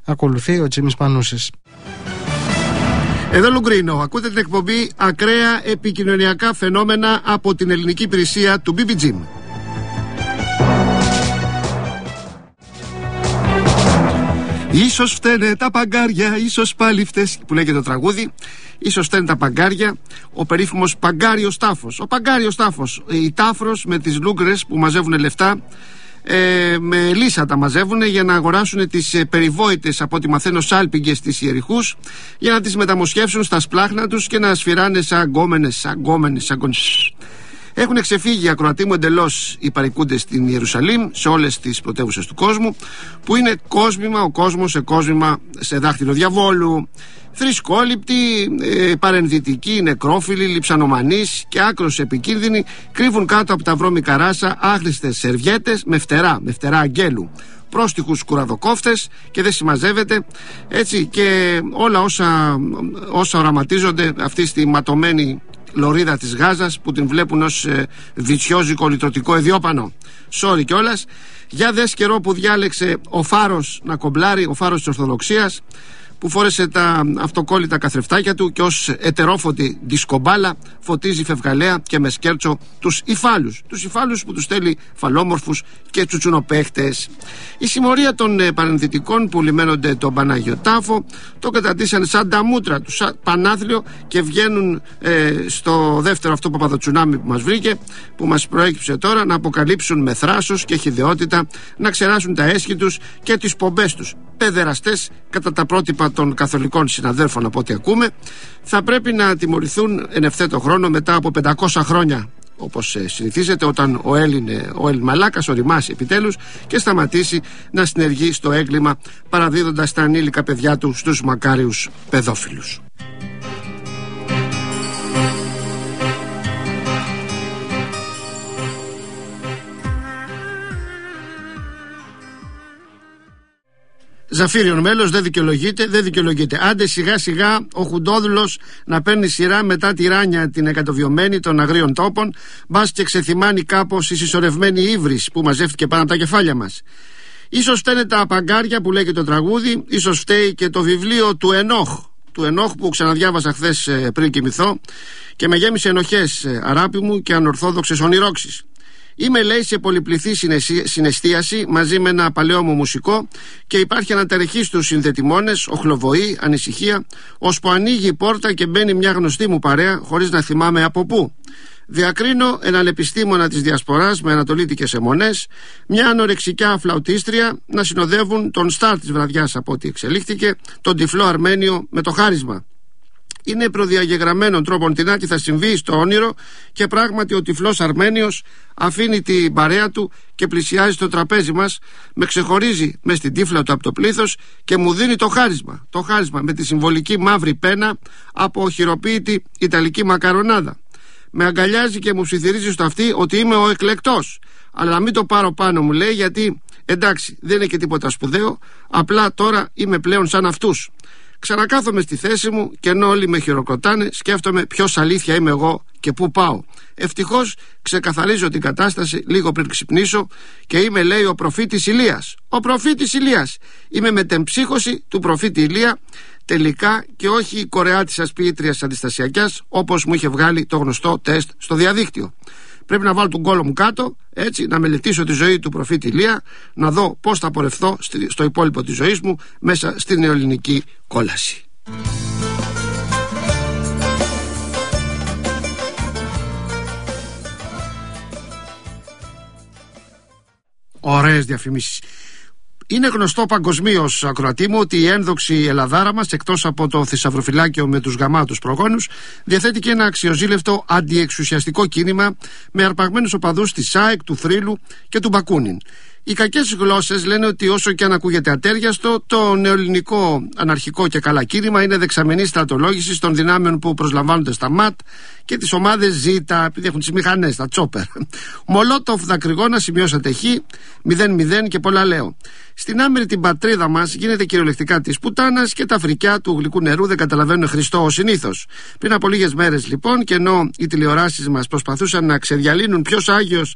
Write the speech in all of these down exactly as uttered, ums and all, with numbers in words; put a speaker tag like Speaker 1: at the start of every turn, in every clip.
Speaker 1: Ακολουθεί ο Τζίμις Πανούσης.
Speaker 2: Εδώ Λουγκρίνο, ακούτε την εκπομπή Ακραία επικοινωνιακά φαινόμενα από την ελληνική υπηρεσία του μπι μπι τζι. Ίσως φταίνε τα παγκάρια, ίσως πάλι φταίς, που λέγεται το τραγούδι. Ίσως φταίνε τα παγκάρια, ο περίφημος παγκάριος τάφος. Ο παγκάριος τάφος, η τάφρος με τις λούγκρες που μαζεύουν λεφτά, ε, με λύσα τα μαζεύουν για να αγοράσουν τις ε, περιβόητες, από ό,τι μαθαίνω, σάλπιγγες της Ιεριχούς, για να τις μεταμοσχεύσουν στα σπλάχνα τους και να σφυράνε σαν γκόμενες, σαν γκόμενες, σαν γκόμενες. Έχουν ξεφύγει, ακροατή μου, εντελώς οι παρικούντες στην Ιερουσαλήμ, σε όλες τις πρωτεύουσες του κόσμου, που είναι κόσμημα, ο κόσμος σε κόσμημα σε δάχτυλο διαβόλου. Θρησκόληπτοι, ε, παρενδυτικοί, νεκρόφιλοι, λιψανομανείς και άκρως επικίνδυνοι κρύβουν κάτω από τα βρώμικα ράσα άχρηστες σερβιέτες με φτερά, με φτερά αγγέλου, πρόστιχους κουραδοκόφτες, και δεν συμμαζεύεται έτσι, και όλα όσα, όσα οραματίζονται αυτή στη ματωμένη λωρίδα της Γάζας, που την βλέπουν ως ε, βιτσιόζικο λιτρωτικό εδιόπανο. Sorry κιόλας. Για δες καιρό που διάλεξε ο Φάρος να κομπλάρει, ο Φάρος της Ορθοδοξίας, που φόρεσε τα αυτοκόλλητα καθρεφτάκια του και ως ετερόφωτη δισκομπάλα φωτίζει φευγαλέα και με σκέρτσο τους υφάλους. Τους υφάλους που τους στέλνει φαλόμορφους και τσουτσουνοπαίχτες. Η συμμορία των ε, παρενδυτικών που λιμένονται τον Πανάγιο Τάφο το καταντήσαν σαν τα μούτρα του, σαν πανάθλιο, και βγαίνουν ε, στο δεύτερο αυτό παπαδοτσουνάμι που μας βρήκε, που μας προέκυψε τώρα, να αποκαλύψουν με θράσος και χυδαιότητα, να ξεράσουν τα έσχη τους και τις πομπές τους. Παιδεραστές κατά τα πρότυπα των καθολικών συναδέλφων, από ό,τι ακούμε, θα πρέπει να τιμωρηθούν εν ευθέτω χρόνο μετά από πεντακόσια χρόνια, όπως συνηθίζεται, όταν ο Έλλην, ο Έλλην μαλάκας οριμάσει επιτέλους και σταματήσει να συνεργεί στο έγκλημα, παραδίδοντας τα ανήλικα παιδιά του στους μακάριους παιδόφιλους. Ζαφύριον μέλος, δεν δικαιολογείται, δεν δικαιολογείται. Άντε σιγά σιγά ο Χουντόδουλος να παίρνει σειρά μετά τη ράνια την εκατοβιωμένη των αγρίων τόπων, μπας και ξεθυμάνει κάπως η συσσωρευμένη ύβρις που μαζεύτηκε πάνω από τα κεφάλια μας. Ίσως φταίνε τα παγκάρια που λέει και το τραγούδι, ίσως φταίει και το βιβλίο του Ενόχ, του Ενόχ που ξαναδιάβασα χθες πριν κοιμηθώ και με γέμισε ενοχές, αράπη μου, και ανορθόδοξες ονειρόξεις. Είμαι, λέει, σε πολυπληθή συναισθίαση μαζί με ένα παλαιό μου μουσικό και υπάρχει ανατερεχή στους συνδετημόνες, οχλοβοή, ανησυχία, ώσπου ανοίγει η πόρτα και μπαίνει μια γνωστή μου παρέα χωρίς να θυμάμαι από πού. Διακρίνω έναν επιστήμονα της διασποράς με ανατολίτικες αιμονές, μια ανορεξικιά φλαουτίστρια να συνοδεύουν τον στάρ της βραδιάς, από ό,τι εξελίχθηκε, τον τυφλό Αρμένιο με το χάρισμα. Είναι προδιαγεγραμμένον τρόπον την τι θα συμβεί στο όνειρο, και πράγματι ο τυφλός Αρμένιος αφήνει την παρέα του και πλησιάζει στο τραπέζι μας, με ξεχωρίζει μες στην τύφλα του από το πλήθος και μου δίνει το χάρισμα, το χάρισμα με τη συμβολική μαύρη πένα από χειροποίητη ιταλική μακαρονάδα. Με αγκαλιάζει και μου ψιθυρίζει στο αυτί ότι είμαι ο εκλεκτός, αλλά να μην το πάρω πάνω, μου λέει, γιατί εντάξει, δεν είναι και τίποτα σπουδαίο, απλά τώρα είμαι πλέον σαν αυτούς. Ξανακάθομαι στη θέση μου και ενώ όλοι με χειροκροτάνε, σκέφτομαι ποιος αλήθεια είμαι εγώ και πού πάω. Ευτυχώς ξεκαθαρίζω την κατάσταση λίγο πριν ξυπνήσω και είμαι, λέει, ο προφήτης Ηλίας. Ο προφήτης Ηλίας. Είμαι μετεμψύχωση του προφήτη Ηλία τελικά, και όχι η κορεάτισσας ποιήτριας αντιστασιακιάς, όπως μου είχε βγάλει το γνωστό τεστ στο διαδίκτυο. Πρέπει να βάλω τον κόλο μου κάτω, έτσι, να μελετήσω τη ζωή του προφήτη Ηλία, να δω πώς θα πορευθώ στο υπόλοιπο της ζωής μου μέσα στην νεοελληνική κόλαση. Ωραίες διαφημίσεις. Είναι γνωστό παγκοσμίως, ακροατή μου, ότι η ένδοξη Ελλαδάρα μας, εκτός από το θησαυροφυλάκιο με τους γαμάτους προγόνους, διαθέτει και ένα αξιοζήλευτο αντιεξουσιαστικό κίνημα με αρπαγμένους οπαδούς της ΣΑΕΚ, του Θρύλου και του Μπακούνιν. Οι κακές γλώσσες λένε ότι όσο και αν ακούγεται ατέριαστο, το νεοελληνικό αναρχικό και καλά κίνημα είναι δεξαμενής στρατολόγησης των δυνάμεων που προσλαμβάνονται στα ΜΑΤ και τις ομάδες ΖΙΤΑ, επειδή έχουν τις μηχανές, τα τσόπερ. Μολότοφ, δακρυγόνα, σημειώσατε χ, μηδέν μηδέν και πολλά λέω. Στην άμερη την πατρίδα μας γίνεται κυριολεκτικά της πουτάνας και τα φρικιά του γλυκού νερού δεν καταλαβαίνουν Χριστό ως συνήθως. Πριν από λίγες μέρες λοιπόν, και ενώ οι τηλεοράσεις μας προσπαθούσαν να ξεδιαλύνουν ποιος Άγιος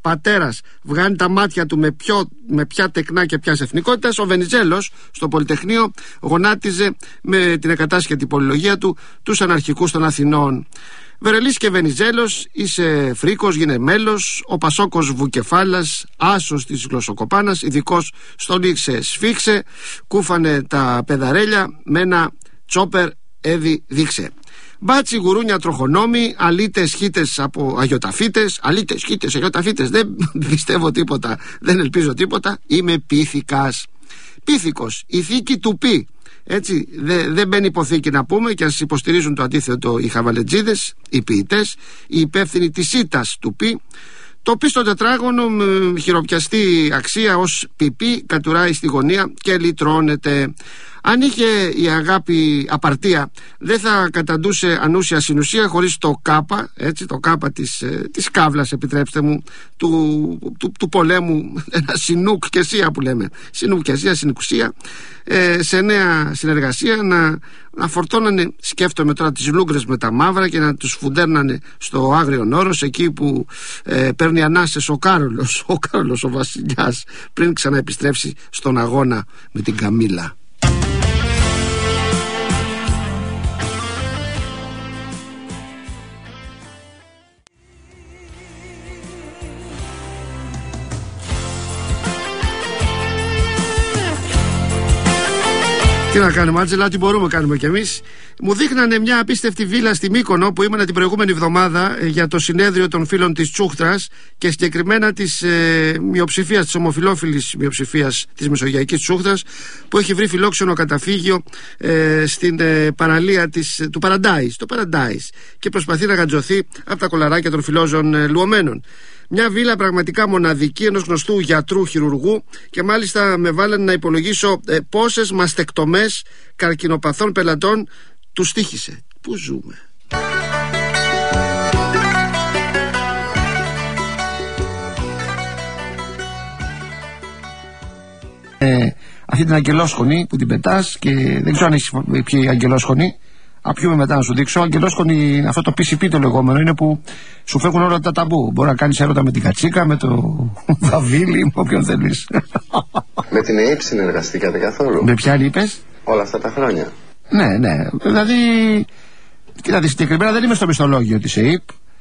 Speaker 2: πατέρας, βγάνει τα μάτια του με, ποιο, με ποια τεκνά και ποιας εθνικότητας. Ο Βενιζέλος στο Πολυτεχνείο γονάτιζε με την εκατάσχετη πολυλογία του τους αναρχικούς των Αθηνών. Βερελής και Βενιζέλος, είσαι φρίκος, γίνε μέλος, ο Πασόκος Βουκεφάλας, άσος της γλωσσοκοπάνας, ειδικός στον ήξε σφίξε, κούφανε τα πεδαρέλια με ένα τσόπερ έδι δείξε. Μπάτσι, γουρούνια, τροχονόμοι, αλίτες, χίτες από αγιοταφίτες, αλίτες, χίτες, αγιοταφίτες, δεν πιστεύω τίποτα, δεν ελπίζω τίποτα, είμαι πίθηκας. Πίθηκος, η θήκη του πι. Έτσι, δεν δε μπαίνει υποθήκη να πούμε, και ας υποστηρίζουν το αντίθετο οι χαβαλετζίδες, οι ποιητές, οι υπεύθυνοι της ήττας του πι. Το πι στο τετράγωνο με χειροπιαστή αξία ως πιπί κατουράει στη γωνία και λυτρώνεται. Αν είχε η αγάπη απαρτία, δεν θα καταντούσε ανούσια συνουσία χωρίς το κάπα, έτσι, το κάπα της, ε, της κάβλας, επιτρέψτε μου, του, του, του πολέμου, ένα συνούκ και σία που λέμε, συνούκ και σία, συνουξία, ε, σε νέα συνεργασία να, να φορτώνανε, σκέφτομαι τώρα, τις λούγκρες με τα μαύρα και να τους φουντέρνανε στο Άγριον Όρος, εκεί που ε, παίρνει ανάσες ο Κάρολος, ο Κάρολος ο βασιλιάς, πριν ξαναεπιστρέψει στον αγώνα με την Καμίλα. Τι να κάνουμε, Άτζελα, τι μπορούμε κάνουμε κι εμείς. Μου δείχνανε μια απίστευτη βίλα στη Μύκονο που ήμουν την προηγούμενη εβδομάδα ε, για το συνέδριο των φίλων της Τσούχτρας και συγκεκριμένα της ε, μειοψηφίας, της ομοφυλόφιλης μειοψηφίας της Μεσογειακής Τσούχτρας, που έχει βρει φιλόξενο καταφύγιο ε, στην ε, παραλία της, του Παραντάις, το Παραντάις, και προσπαθεί να γαντζωθεί από τα κολαράκια των φιλόζων ε, λουωμένων. Μια βίλα πραγματικά μοναδική, ενός γνωστού γιατρού χειρουργού, και μάλιστα με βάλανε να υπολογίσω ε, πόσες μαστεκτομές καρκινοπαθών πελατών του στοίχησε. Πού ζούμε?
Speaker 3: Ε, αυτή την αγγελόσχονη που την πετάς, και δεν ξέρω αν έχει πιει αγγελόσχονη. Απιούμε μετά να σου δείξω. Αγγελόσχονη, αυτό το πι σι πι το λεγόμενο, είναι που σου φεύγουν όλα τα ταμπού. Μπορεί να κάνεις έρωτα με την κατσίκα, με το βαβίλι, με όποιον θέλεις.
Speaker 4: Με την ΕΕΠ συνεργαστήκατε καθόλου?
Speaker 3: Με ποια είπες?
Speaker 4: Όλα αυτά τα χρόνια.
Speaker 3: Ναι, ναι. Δηλαδή, κοίτατε, συγκεκριμένα δεν είμαι στο μισθολόγιο της ΕΕΠ,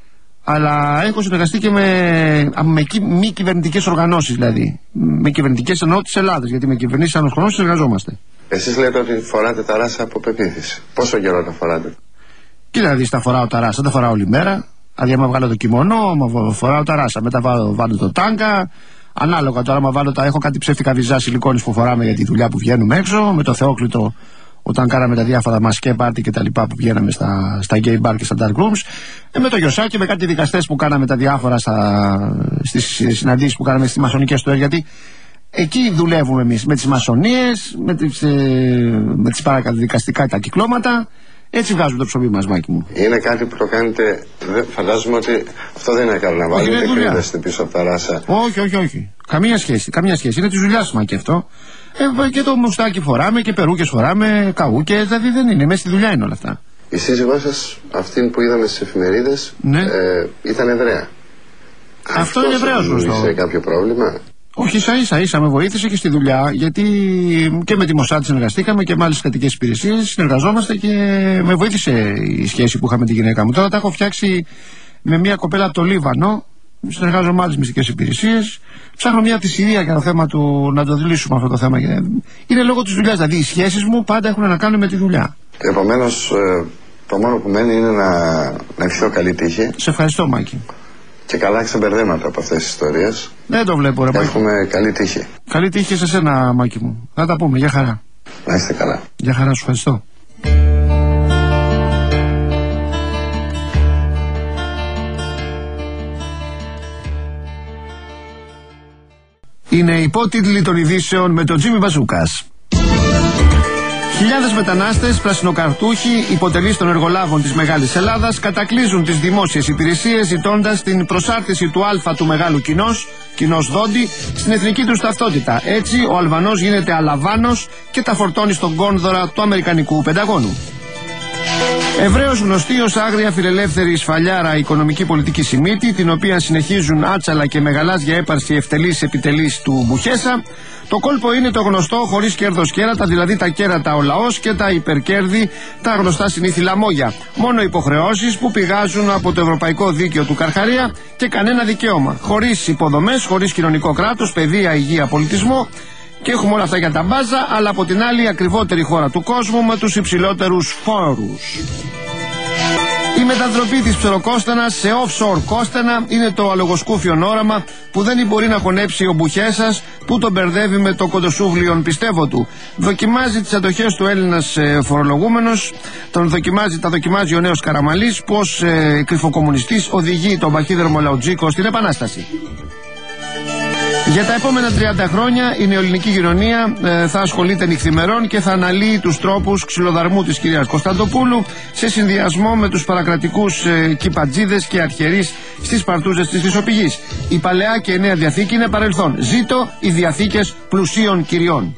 Speaker 3: αλλά έχω συνεργαστεί και με, με μη κυβερνητικές οργανώσεις, δηλαδή. Με κυβερνητικές εννοώ της Ελλάδας, γιατί με κυβερνήσεις άλλων χωρών συνεργαζόμαστε.
Speaker 4: Εσείς λέτε ότι φοράτε τα ράσα από πεποίθηση. Πόσο καιρό τα φοράτε?
Speaker 3: Κοίτα, δηλαδή, τα φοράω τα ράσα, τα φοράω όλη μέρα. Δηλαδή, άμα βγάλω το κιμονό, άμα φοράω τα ράσα. Μετά βάλω, βάλω το τάγκα. Ανάλογα τώρα, άμα βάλω τα. Έχω κάτι ψεύτικα βυζά σιλικόνης που φοράμε για τη δουλειά που βγαίνουμε έξω. Με το Θεόκλητο, όταν κάναμε τα διάφορα μασκέ πάρτι και τα λοιπά που βγαίναμε στα, στα gay bar και στα dark rooms. Ε, με το Γιωσάκι, με κάτι δικαστές που κάναμε τα διάφορα στις συναντήσεις που κάναμε στις μασονικές στοές. Γιατί εκεί δουλεύουμε εμείς με τις μασονίες, με τις, ε, με τις παρακαταδικαστικά τα κυκλώματα. Έτσι βγάζουμε το ψωμί μας, Μάκη μου.
Speaker 4: Είναι κάτι που το κάνετε. Φαντάζομαι ότι αυτό δεν είναι καλό να βάλετε κρύβεστε πίσω από τα ράσα.
Speaker 3: Όχι, όχι, όχι. Καμία σχέση. Καμία σχέση. Είναι τη δουλειά μα και αυτό. Ε, και το μουστάκι φοράμε και περούκες φοράμε, καούκες. Δηλαδή δεν είναι. Μέσα στη δουλειά είναι όλα αυτά.
Speaker 4: Η σύζυγός σας, αυτήν που είδαμε στις εφημερίδες,
Speaker 3: ναι.
Speaker 4: ε, ήταν Εβραία.
Speaker 3: Αυτό είναι Εβραίος γνωστό.
Speaker 4: Είχε κάποιο πρόβλημα?
Speaker 3: Όχι, ίσα ίσα, ίσα με βοήθησε και στη δουλειά, γιατί και με τη Μοσάτ συνεργαστήκαμε και με άλλες κρατικές υπηρεσίες συνεργαζόμαστε και με βοήθησε η σχέση που είχα με τη γυναίκα μου. Τώρα τα έχω φτιάξει με μια κοπέλα από το Λίβανο, συνεργάζομαι με άλλες μυστικές υπηρεσίες. Ψάχνω μια τη Συρία για το θέμα του, να το δηλήσουμε αυτό το θέμα. Είναι λόγω της δουλειάς, δηλαδή οι σχέσεις μου πάντα έχουν να κάνουν με τη δουλειά.
Speaker 4: Επομένως, το μόνο που μένει είναι να, να ευχηθώ καλή τύχη.
Speaker 3: Σε ευχαριστώ, Μάκη.
Speaker 4: Και καλά ξεμπερδέματα από αυτές τις ιστορίες.
Speaker 3: Δεν το βλέπω, ρε Μάκη.
Speaker 4: Έχουμε καλή τύχη.
Speaker 3: Καλή τύχη σε σένα, Μάκη μου. Θα τα πούμε. Γεια χαρά.
Speaker 4: Να είστε καλά.
Speaker 3: Γεια χαρά, σου ευχαριστώ. Είναι υπότιτλοι των ειδήσεων με τον Τζίμι Μπαζούκας. Χιλιάδες μετανάστες, πρασινοκαρτούχοι, υποτελείς των εργολάβων της Μεγάλης Ελλάδας, κατακλείζουν τις δημόσιες υπηρεσίες ζητώντας την προσάρτηση του Α του μεγάλου κοινός, κοινός Δόντι, στην εθνική τους ταυτότητα. Έτσι, ο Αλβανός γίνεται Αλαβάνος και τα φορτώνει στον κόνδωρα του Αμερικανικού Πενταγώνου. Ευρέως γνωστή ως άγρια φιλελεύθερη σφαλιάρα οικονομική πολιτική Σιμίτη, την οποία συνεχίζουν άτσαλα και μεγαλάζια έπαρση ευτελής επιτελής του Μπουχέσα. Το κόλπο είναι το γνωστό χωρίς κέρδος κέρατα, δηλαδή τα κέρατα ο λαός και τα υπερκέρδη τα γνωστά συνήθι λαμόγια. Μόνο υποχρεώσεις που πηγάζουν από το Ευρωπαϊκό Δίκαιο του Καρχαρία και κανένα δικαίωμα. Χωρίς υποδομές, χωρίς κοινωνικό κράτος, παιδεία, υγεία, πολιτισμό. Και έχουμε όλα αυτά για τα μπάζα, αλλά από την άλλη η ακριβότερη χώρα του κόσμου με τους υψηλότερους φόρους. Η μετατροπή της ψωροκόστανας σε offshore κόστανα είναι το αλογοσκούφιον όραμα που δεν μπορεί να χωνέψει ο Μπουχέσας, που τον μπερδεύει με το κοντοσούβλιον πιστεύω του. Δοκιμάζει τις αντοχές του Έλληνας ε, φορολογούμενος, τον δοκιμάζει, τα δοκιμάζει ο νέος Καραμαλής, πως ε, κρυφοκομμουνιστής οδηγεί τον παχύδερμο Λαουτζίκο στην Επανάσταση. Για τα επόμενα τριάντα χρόνια η νεοελληνική κοινωνία ε, θα ασχολείται νυχθημερών και θα αναλύει τους τρόπους ξυλοδαρμού της κυρίας Κωνσταντοπούλου σε συνδυασμό με τους παρακρατικούς ε, κυπατζίδες και αρχιερείς στις παρτούζες της Χρυσοπηγής. Η Παλαιά και η Νέα Διαθήκη είναι παρελθόν. Ζήτω οι διαθήκες πλουσίων κυριών.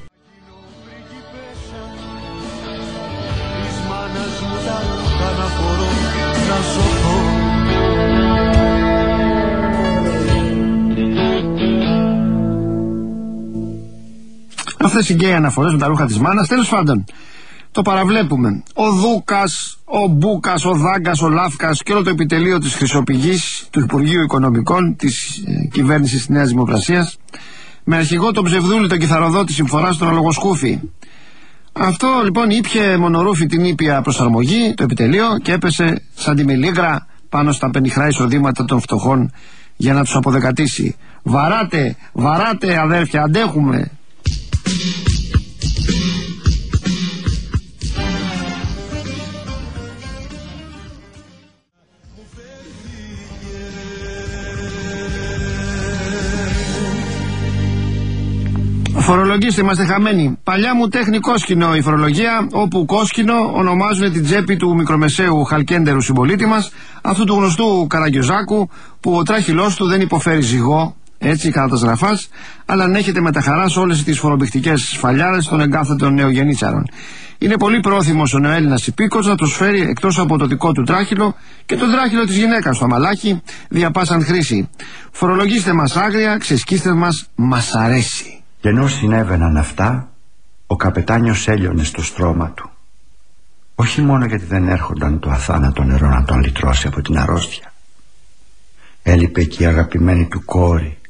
Speaker 3: Αυτές οι γκέι αναφορές με τα ρούχα της μάνας, τέλος πάντων, το παραβλέπουμε. Ο Δούκας, ο Μπούκας, ο Δάγκας, ο Λάφκας και όλο το επιτελείο της Χρυσοπηγής, του Υπουργείου Οικονομικών, της ε, κυβέρνησης της Νέας Δημοκρασίας, με αρχηγό τον Ψευδούλη, τον κιθαροδό της συμφοράς, τον Αλογοσκούφι. Αυτό λοιπόν ήπιε μονορούφι την ήπια προσαρμογή, το επιτελείο, και έπεσε σαν τη μελίγρα πάνω στα πενιχρά εισοδήματα των φτωχών για να τους αποδεκατήσει. Βαράτε, βαράτε αδέρφια, αντέχουμε. Φορολογίστε, είμαστε χαμένοι. Παλιά μου τέχνη κόσκινο η φορολογία, όπου κόσκινο ονομάζουν την τσέπη του μικρομεσαίου χαλκέντερου συμπολίτη μας, αυτού του γνωστού Καραγκιόζάκου, που ο τράχυλός του δεν υποφέρει ζυγό, έτσι κατά τα σραφάς, αλλά ανέχεται με τα χαρά σε όλες τις φορομπηχτικές σφαλιάρες των εγκάθετων νεογεννήτσαρων. Είναι πολύ πρόθυμος ο νεοέλληνας υπήκος να προσφέρει, εκτός από το δικό του τράχυλο, και τον τράχυλο της γυναίκας στο αμαλάκι, δια πάσαν χρήση. Φορολογήστε μας άγρια, ξεσκίστε μας, μας αρέσει.
Speaker 5: Και ενώ συνέβαιναν αυτά, ο καπετάνιος έλειωνε στο στρώμα του. Όχι μόνο γιατί δεν έρχονταν το αθάνατο νερό να τον λυτρώσει από την αρρώστια. Έλειπε και η αγαπημένη του κόρη,